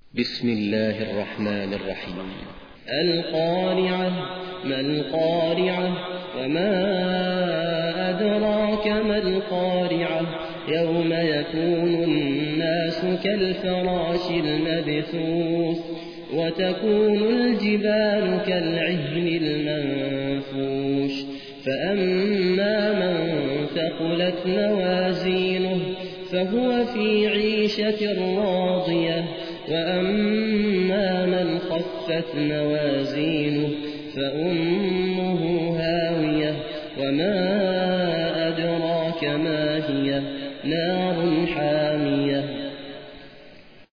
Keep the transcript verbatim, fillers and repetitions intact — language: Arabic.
بسم الله الرحمن الرحيم. القارعة. ما القارعة؟ وما أدراك ما القارعة؟ يوم يكون الناس كالفراش المبثوث وتكون الجبال كالعهن المنفوش فأما من ثقلت موازينه فهو في عيشة راضية وأما من خفت موازينه فأمه هاوية وما أدراك ما هي نار حامية